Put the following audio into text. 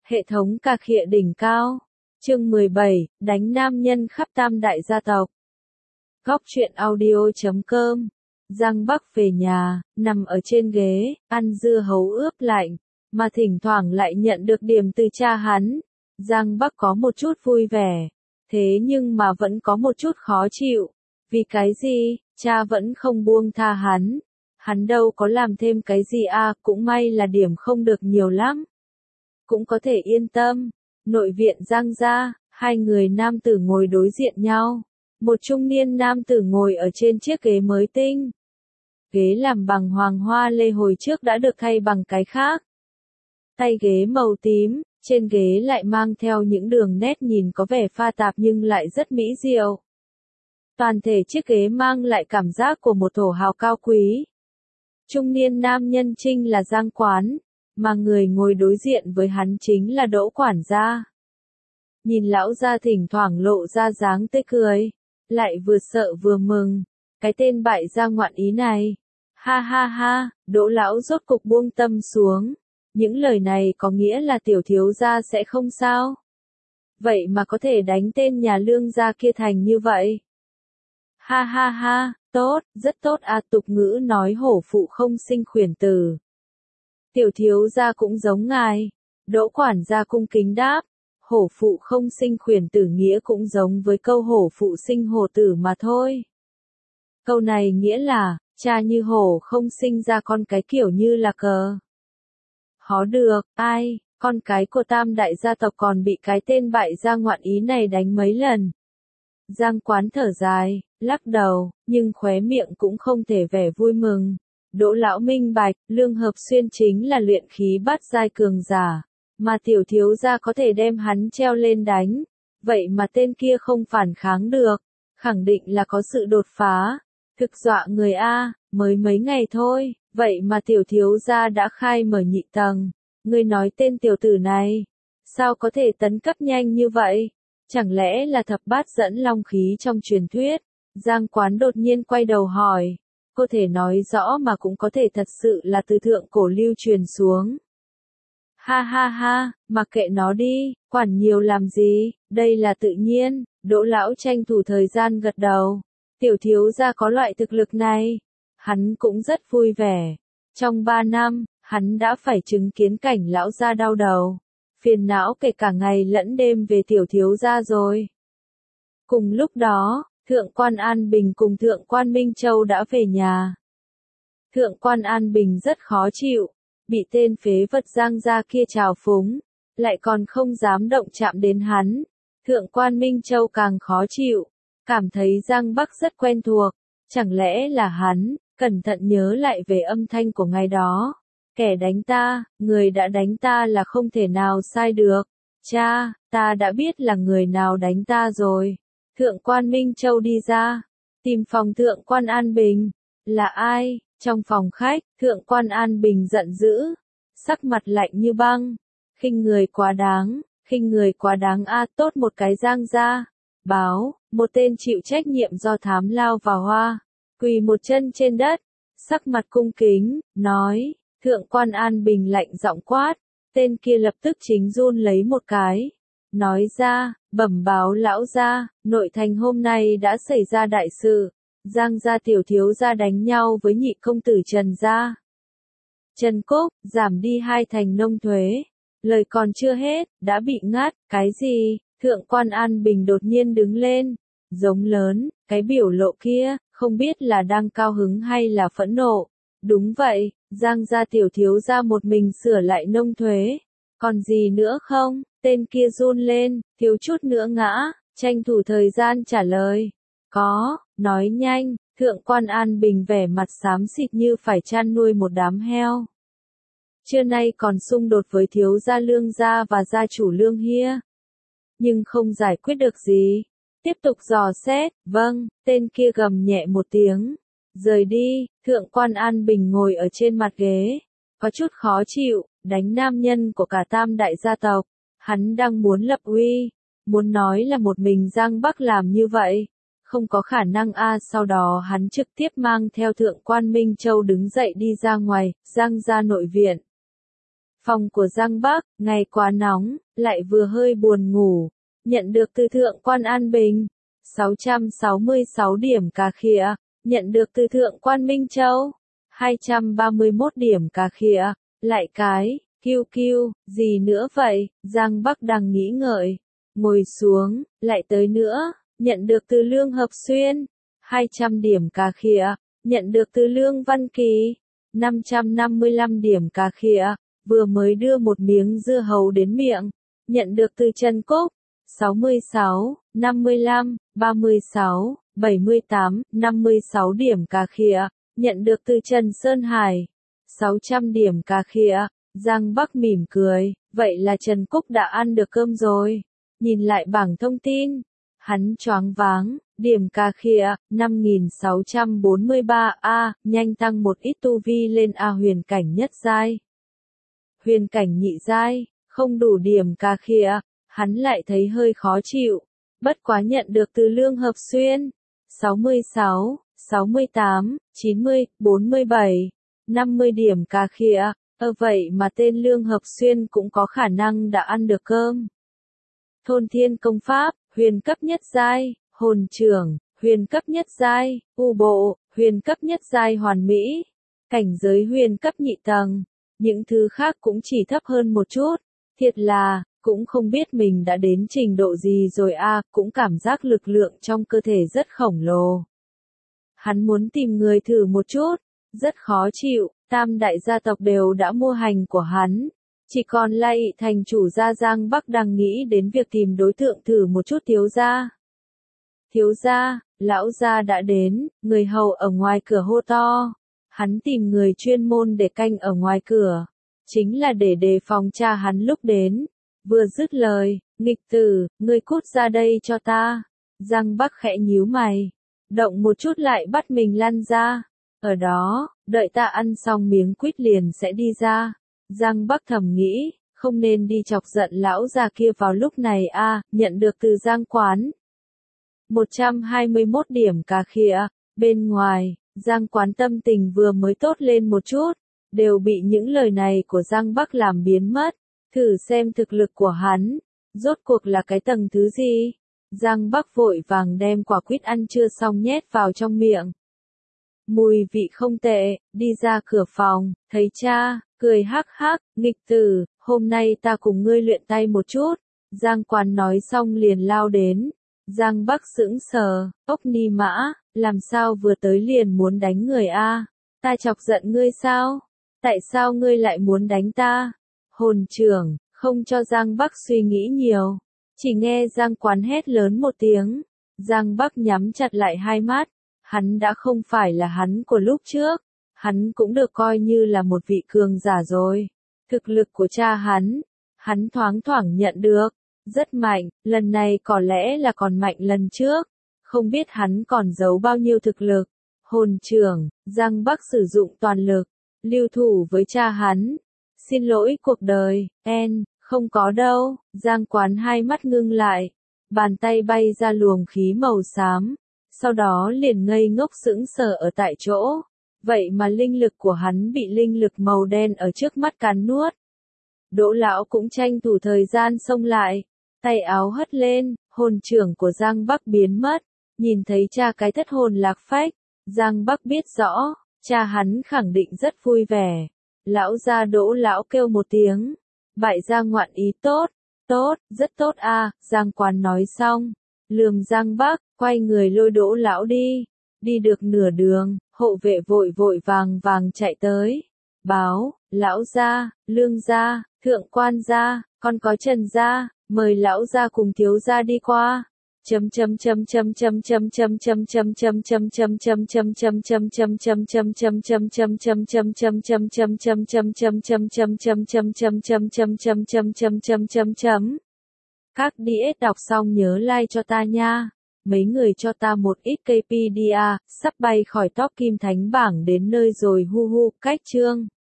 Hệ thống cà khịa đỉnh cao. Chương 17, đánh nam nhân khắp tam đại gia tộc. Góc truyện audio.com. Giang Bắc về nhà, nằm ở trên ghế, ăn dưa hấu ướp lạnh, mà thỉnh thoảng lại nhận được điểm từ cha hắn. Giang Bắc có một chút vui vẻ, thế nhưng mà vẫn có một chút khó chịu. Vì cái gì, cha vẫn không buông tha hắn. Hắn đâu có làm thêm cái gì à, cũng may là điểm không được nhiều lắm. Cũng có thể yên tâm. Nội viện Giang gia, hai người nam tử ngồi đối diện nhau. Một trung niên nam tử ngồi ở trên chiếc ghế mới tinh. Ghế làm bằng hoàng hoa lê hồi trước đã được thay bằng cái khác. Tay ghế màu tím, trên ghế lại mang theo những đường nét nhìn có vẻ pha tạp nhưng lại rất mỹ diệu. Toàn thể chiếc ghế mang lại cảm giác của một thổ hào cao quý. Trung niên nam nhân Trinh là Giang Quán, mà người ngồi đối diện với hắn chính là Đỗ quản gia. Nhìn lão gia thỉnh thoảng lộ ra dáng tươi cười, lại vừa sợ vừa mừng, cái tên bại gia ngoạn ý này. Ha ha ha, Đỗ lão rốt cục buông tâm xuống. Những lời này có nghĩa là tiểu thiếu gia sẽ không sao. Vậy mà có thể đánh tên nhà lương gia kia thành như vậy. Ha ha ha, tốt, rất tốt à, tục ngữ nói hổ phụ không sinh khuyển tử. Tiểu thiếu gia cũng giống ngài. Đỗ quản gia cung kính đáp. Hổ phụ không sinh khuyển tử nghĩa cũng giống với câu hổ phụ sinh hổ tử mà thôi. Câu này nghĩa là, cha như hổ không sinh ra con cái kiểu như là cờ. Hó được, ai, con cái của tam đại gia tộc còn bị cái tên bại gia ngoạn ý này đánh mấy lần. Giang Quán thở dài, lắc đầu, nhưng khóe miệng cũng không thể vẻ vui mừng. Đỗ lão minh bạch, Lương Hợp Xuyên chính là luyện khí bát giai cường giả, mà tiểu thiếu gia có thể đem hắn treo lên đánh. Vậy mà tên kia không phản kháng được, khẳng định là có sự đột phá. Thực dọa người a, mới mấy ngày thôi, vậy mà tiểu thiếu gia đã khai mở nhị tầng. Ngươi nói tên tiểu tử này, sao có thể tấn cấp nhanh như vậy? Chẳng lẽ là thập bát dẫn long khí trong truyền thuyết? Giang Quán đột nhiên quay đầu hỏi. Có thể nói rõ mà cũng có thể thật sự là từ thượng cổ lưu truyền xuống. Ha ha ha, mặc kệ nó đi, quản nhiều làm gì, đây là tự nhiên. Đỗ lão tranh thủ thời gian gật đầu. Tiểu thiếu gia có loại thực lực này, hắn cũng rất vui vẻ. Trong 3 năm, hắn đã phải chứng kiến cảnh lão gia đau đầu, phiền não kể cả ngày lẫn đêm về tiểu thiếu gia rồi. Cùng lúc đó, Thượng quan An Bình cùng Thượng quan Minh Châu đã về nhà. Thượng quan An Bình rất khó chịu, bị tên phế vật Giang gia kia trào phúng, lại còn không dám động chạm đến hắn. Thượng quan Minh Châu càng khó chịu, cảm thấy Giang Bắc rất quen thuộc, chẳng lẽ là hắn, cẩn thận nhớ lại về âm thanh của ngày đó. Kẻ đánh ta, người đã đánh ta là không thể nào sai được. Cha, ta đã biết là người nào đánh ta rồi. Thượng quan Minh Châu đi ra, tìm phòng Thượng quan An Bình. Là ai? Trong phòng khách, Thượng quan An Bình giận dữ, sắc mặt lạnh như băng. Khinh người quá đáng, khinh người quá đáng a, tốt một cái Giang gia. Báo, một tên chịu trách nhiệm do thám lao vào hoa, quỳ một chân trên đất, sắc mặt cung kính, nói. Thượng quan An Bình lạnh giọng quát, tên kia lập tức chính run lấy một cái. Nói ra, bẩm báo lão gia, nội thành hôm nay đã xảy ra đại sự. Giang gia tiểu thiếu gia đánh nhau với nhị công tử Trần gia. Trần Cúc, giảm đi 2 thành nông thuế. Lời còn chưa hết, đã bị ngắt, cái gì? Thượng quan An Bình đột nhiên đứng lên, giống lớn, cái biểu lộ kia, không biết là đang cao hứng hay là phẫn nộ. Đúng vậy, Giang gia tiểu thiếu gia một mình sửa lại nông thuế. Còn gì nữa không? Tên kia run lên, thiếu chút nữa ngã, tranh thủ thời gian trả lời. Có, nói nhanh. Thượng quan An Bình vẻ mặt xám xịt như phải chăn nuôi một đám heo. Trưa nay còn xung đột với thiếu gia Lương gia và gia chủ Lương Hia, nhưng không giải quyết được gì. Tiếp tục dò xét. Vâng, tên kia gầm nhẹ một tiếng, rời đi. Thượng quan An Bình ngồi ở trên mặt ghế, có chút khó chịu, đánh nam nhân của cả tam đại gia tộc. Hắn đang muốn lập uy, muốn nói là một mình Giang Bắc làm như vậy, không có khả năng a. Sau đó hắn trực tiếp mang theo Thượng quan Minh Châu đứng dậy đi ra ngoài, Giang gia nội viện. Phòng của Giang Bắc, ngày quá nóng, lại vừa hơi buồn ngủ. Nhận được từ Thượng quan An Bình. 666 điểm cà khịa. Nhận được từ Thượng quan Minh Châu. 231 điểm cà khịa. Lại cái, QQ, gì nữa vậy? Giang Bắc đang nghĩ ngợi. Ngồi xuống, lại tới nữa. Nhận được từ Lương Hợp Xuyên. 200 điểm cà khịa. Nhận được từ Lương Văn Kỳ. 555 điểm cà khịa. Vừa mới đưa một miếng dưa hấu đến miệng. Nhận được từ Trần Cúc. 66, 55, 36, 78, 56 điểm cà khịa. Nhận được từ Trần Sơn Hải. 600 điểm cà khịa. Giang Bắc mỉm cười. Vậy là Trần Cúc đã ăn được cơm rồi. Nhìn lại bảng thông tin. Hắn choáng váng. Điểm cà khịa, 5643 A, nhanh tăng một ít tu vi lên A huyền cảnh nhất giai. Huyền cảnh nhị giai, không đủ điểm cà khịa, hắn lại thấy hơi khó chịu. Bất quá nhận được từ Lương Hợp Xuyên. 66, 68, 90, 47, 50 điểm cà khịa. Vậy mà tên Lương Hợp Xuyên cũng có khả năng đã ăn được cơm. Thôn Thiên Công Pháp, huyền cấp nhất giai. Hồn trưởng, huyền cấp nhất giai. U bộ, huyền cấp nhất giai hoàn mỹ. Cảnh giới huyền cấp nhị tầng. Những thứ khác cũng chỉ thấp hơn một chút. Thiệt là, cũng không biết mình đã đến trình độ gì rồi cũng cảm giác lực lượng trong cơ thể rất khổng lồ. Hắn muốn tìm người thử một chút, rất khó chịu, tam đại gia tộc đều đã mua hành của hắn. Chỉ còn lại thành chủ gia Giang Bắc đang nghĩ đến việc tìm đối tượng thử một chút thiếu gia. Thiếu gia, lão gia đã đến, người hầu ở ngoài cửa hô to. Hắn tìm người chuyên môn để canh ở ngoài cửa. Chính là để đề phòng cha hắn lúc đến. Vừa dứt lời, nghịch tử, ngươi cút ra đây cho ta. Giang Bắc khẽ nhíu mày. Động một chút lại bắt mình lăn ra. Ở đó, đợi ta ăn xong miếng quýt liền sẽ đi ra. Giang Bắc thầm nghĩ, không nên đi chọc giận lão già kia vào lúc này nhận được từ Giang Quán. 121 điểm cà khịa. Bên ngoài, Giang Quán tâm tình vừa mới tốt lên một chút, đều bị những lời này của Giang Bắc làm biến mất. Thử xem thực lực của hắn, rốt cuộc là cái tầng thứ gì. Giang Bắc vội vàng đem quả quýt ăn chưa xong nhét vào trong miệng. Mùi vị không tệ, đi ra cửa phòng, thấy cha, cười hắc hắc, nghịch tử, hôm nay ta cùng ngươi luyện tay một chút. Giang Quán nói xong liền lao đến. Giang Bắc sững sờ, ốc ni mã, làm sao vừa tới liền muốn đánh người ta chọc giận ngươi sao? Tại sao ngươi lại muốn đánh ta? Hồn trưởng, không cho Giang Bắc suy nghĩ nhiều. Chỉ nghe Giang Quán hét lớn một tiếng. Giang Bắc nhắm chặt lại hai mắt. Hắn đã không phải là hắn của lúc trước. Hắn cũng được coi như là một vị cường giả rồi. Thực lực của cha hắn thoáng thoảng nhận được. Rất mạnh, lần này có lẽ là còn mạnh lần trước. Không biết hắn còn giấu bao nhiêu thực lực. Hồn trưởng, Giang Bắc sử dụng toàn lực. Lưu thủ với cha hắn. Xin lỗi cuộc đời, không có đâu. Giang Quán hai mắt ngưng lại. Bàn tay bay ra luồng khí màu xám. Sau đó liền ngây ngốc sững sờ ở tại chỗ. Vậy mà linh lực của hắn bị linh lực màu đen ở trước mắt cắn nuốt. Đỗ lão cũng tranh thủ thời gian xông lại. Tay áo hất lên, hồn trưởng của Giang Bắc biến mất. Nhìn thấy cha cái thất hồn lạc phách. Giang Bắc biết rõ, cha hắn khẳng định rất vui vẻ. Lão gia Đỗ lão kêu một tiếng. Bại gia ngoạn ý tốt, rất tốt Giang Quán nói xong. Lườm Giang Bắc, quay người lôi Đỗ lão đi. Đi được nửa đường, hộ vệ vội vàng chạy tới. Báo, lão gia, Lương gia, Thượng quan gia, còn có Trần gia, mời lão gia cùng thiếu gia đi qua. Các DS đọc xong nhớ like cho ta nha. Mấy người cho ta một ít KP đi sắp bay khỏi top Kim Thánh bảng đến nơi rồi cách chương.